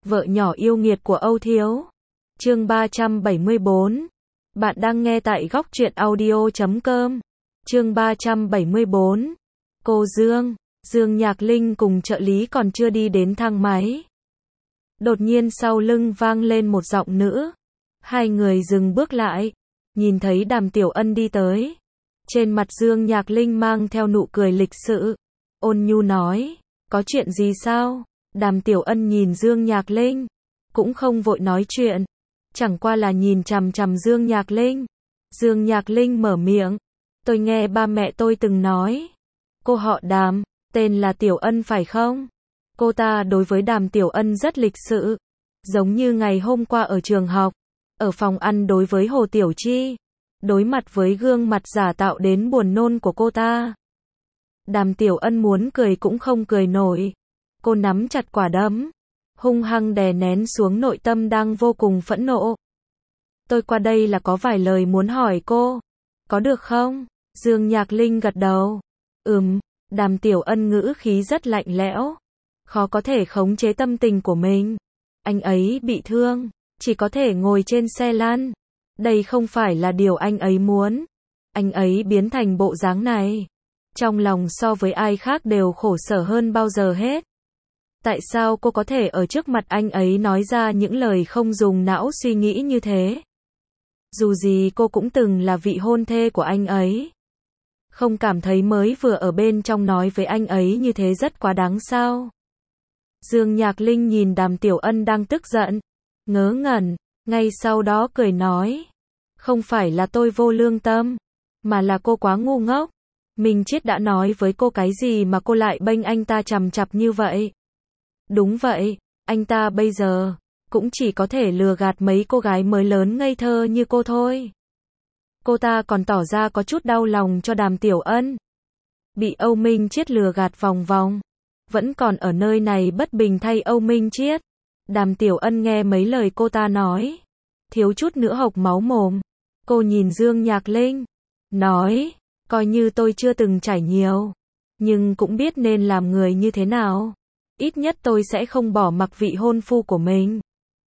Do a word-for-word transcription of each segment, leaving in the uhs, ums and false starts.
Vợ nhỏ yêu nghiệt của Âu Thiếu. Chương ba trăm bảy mươi bốn. Bạn đang nghe tại góc truyện audio chấm com. Chương ba trăm bảy mươi bốn. Cô Dương, Dương Nhạc Linh cùng trợ lý còn chưa đi đến thang máy. Đột nhiên sau lưng vang lên một giọng nữ. Hai người dừng bước lại, nhìn thấy Đàm Tiểu Ân đi tới. Trên mặt Dương Nhạc Linh mang theo nụ cười lịch sự, ôn nhu nói, có chuyện gì sao? Đàm Tiểu Ân nhìn Dương Nhạc Linh, cũng không vội nói chuyện, chẳng qua là nhìn chằm chằm Dương Nhạc Linh. Dương Nhạc Linh mở miệng, tôi nghe ba mẹ tôi từng nói, cô họ Đàm, tên là Tiểu Ân phải không? Cô ta đối với Đàm Tiểu Ân rất lịch sự, giống như ngày hôm qua ở trường học, ở phòng ăn đối với Hồ Tiểu Chi, đối mặt với gương mặt giả tạo đến buồn nôn của cô ta. Đàm Tiểu Ân muốn cười cũng không cười nổi. Cô nắm chặt quả đấm, hung hăng đè nén xuống nội tâm đang vô cùng phẫn nộ. Tôi qua đây là có vài lời muốn hỏi cô, có được không? Dương Nhạc Linh gật đầu. Ừm, Đàm Tiểu Ân ngữ khí rất lạnh lẽo, khó có thể khống chế tâm tình của mình. Anh ấy bị thương, chỉ có thể ngồi trên xe lăn. Đây không phải là điều anh ấy muốn. Anh ấy biến thành bộ dáng này, trong lòng so với ai khác đều khổ sở hơn bao giờ hết. Tại sao cô có thể ở trước mặt anh ấy nói ra những lời không dùng não suy nghĩ như thế? Dù gì cô cũng từng là vị hôn thê của anh ấy. Không cảm thấy mới vừa ở bên trong nói với anh ấy như thế rất quá đáng sao? Dương Nhạc Linh nhìn Đàm Tiểu Ân đang tức giận, ngớ ngẩn, ngay sau đó cười nói, không phải là tôi vô lương tâm, mà là cô quá ngu ngốc. Minh Chiết đã nói với cô cái gì mà cô lại bênh anh ta chằm chặp như vậy? Đúng vậy, anh ta bây giờ cũng chỉ có thể lừa gạt mấy cô gái mới lớn ngây thơ như cô thôi. Cô ta còn tỏ ra có chút đau lòng cho Đàm Tiểu Ân. Bị Âu Minh Chiết lừa gạt vòng vòng, vẫn còn ở nơi này bất bình thay Âu Minh Chiết. Đàm Tiểu Ân nghe mấy lời cô ta nói, thiếu chút nữa hộc máu mồm. Cô nhìn Dương Nhạc Linh, nói, coi như tôi chưa từng trải nhiều, nhưng cũng biết nên làm người như thế nào. Ít nhất tôi sẽ không bỏ mặc vị hôn phu của mình.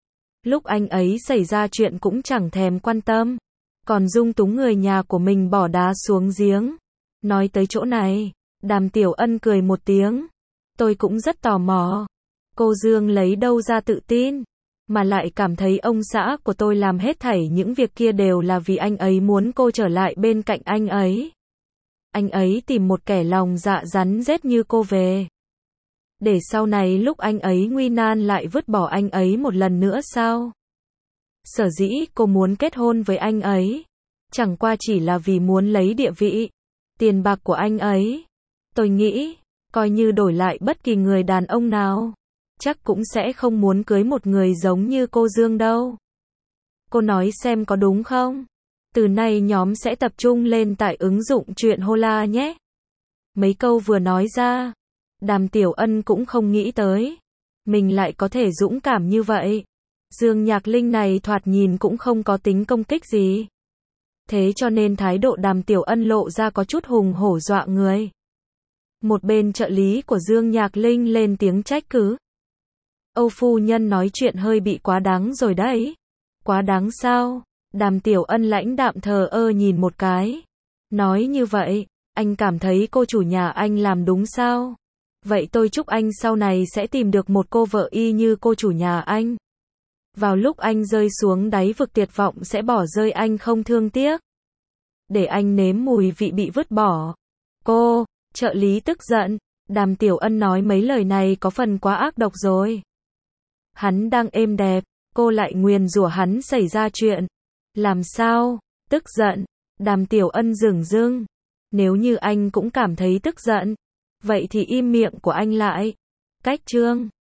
Lúc anh ấy xảy ra chuyện cũng chẳng thèm quan tâm, còn dung túng người nhà của mình bỏ đá xuống giếng. Nói tới chỗ này, Đàm Tiểu Ân cười một tiếng. Tôi cũng rất tò mò, cô Dương lấy đâu ra tự tin, mà lại cảm thấy ông xã của tôi làm hết thảy những việc kia đều là vì anh ấy muốn cô trở lại bên cạnh anh ấy. Anh ấy tìm một kẻ lòng dạ rắn rết như cô về, để sau này lúc anh ấy nguy nan lại vứt bỏ anh ấy một lần nữa sao? Sở dĩ cô muốn kết hôn với anh ấy, chẳng qua chỉ là vì muốn lấy địa vị, tiền bạc của anh ấy. Tôi nghĩ, coi như đổi lại bất kỳ người đàn ông nào, chắc cũng sẽ không muốn cưới một người giống như cô Dương đâu. Cô nói xem có đúng không? Từ nay nhóm sẽ tập trung lên tải ứng dụng chuyện Hola nhé. Mấy câu vừa nói ra, Đàm Tiểu Ân cũng không nghĩ tới, mình lại có thể dũng cảm như vậy. Dương Nhạc Linh này thoạt nhìn cũng không có tính công kích gì. Thế cho nên thái độ Đàm Tiểu Ân lộ ra có chút hùng hổ dọa người. Một bên trợ lý của Dương Nhạc Linh lên tiếng trách cứ. Âu phu nhân nói chuyện hơi bị quá đáng rồi đấy. Quá đáng sao? Đàm Tiểu Ân lãnh đạm thờ ơ nhìn một cái. Nói như vậy, anh cảm thấy cô chủ nhà anh làm đúng sao? Vậy tôi chúc anh sau này sẽ tìm được một cô vợ y như cô chủ nhà anh. Vào lúc anh rơi xuống đáy vực tuyệt vọng sẽ bỏ rơi anh không thương tiếc. Để anh nếm mùi vị bị vứt bỏ. Cô, trợ lý tức giận. Đàm Tiểu Ân nói mấy lời này có phần quá ác độc rồi. Hắn đang êm đẹp, cô lại nguyền rủa hắn xảy ra chuyện. Làm sao? Tức giận. Đàm Tiểu Ân dửng dưng. Nếu như anh cũng cảm thấy tức giận, vậy thì im miệng của anh lại. Cách chương